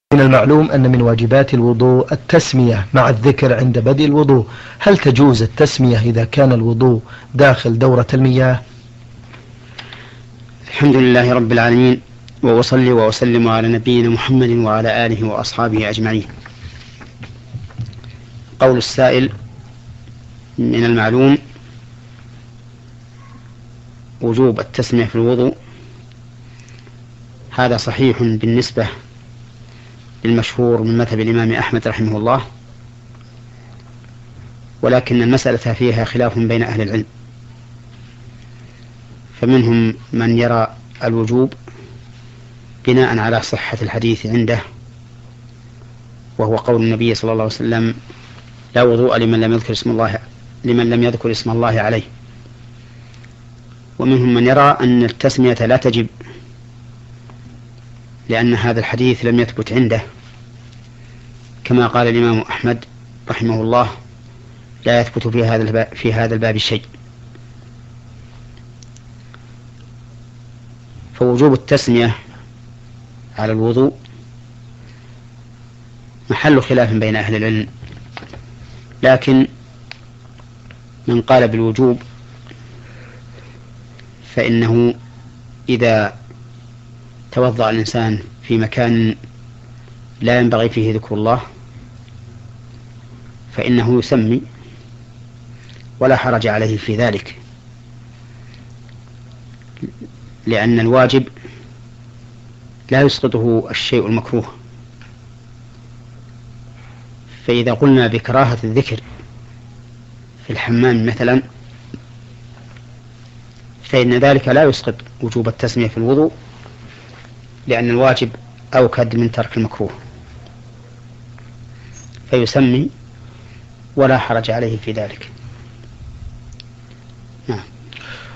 من المعلوم أن من واجبات الوضوء التسمية مع الذكر عند بدء الوضوء، هل تجوز التسمية إذا كان الوضوء داخل دورة المياه؟ الحمد لله رب العالمين، وأصلي وأسلم على نبينا محمد وعلى آله وأصحابه أجمعين. قول السائل: من المعلوم وجوب التسمية في الوضوء. هذا صحيح بالنسبة للمشهور من مذهب الإمام أحمد رحمه الله، ولكن المسألة فيها خلاف بين أهل العلم، فمنهم من يرى الوجوب بناء على صحة الحديث عنده، وهو قول النبي صلى الله عليه وسلم: لا وضوء لمن لم يذكر اسم الله عليه. ومنهم من يرى أن التسمية لا تجب، لأن هذا الحديث لم يثبت عنده، كما قال الإمام أحمد رحمه الله: لا يثبت في هذا الباب شيء. فوجوب التسمية على الوضوء محل خلاف بين أهل العلم، لكن من قال بالوجوب فإنه إذا توضأ الإنسان في مكان لا ينبغي فيه ذكر الله فإنه يسمي ولا حرج عليه في ذلك، لأن الواجب لا يسقطه الشيء المكروه. فإذا قلنا بكراهة الذكر في الحمام مثلا، فإن ذلك لا يسقط وجوب التسمية في الوضوء، لأن الواجب أوكد من ترك المكروه، فيسمي ولا حرج عليه في ذلك. نعم.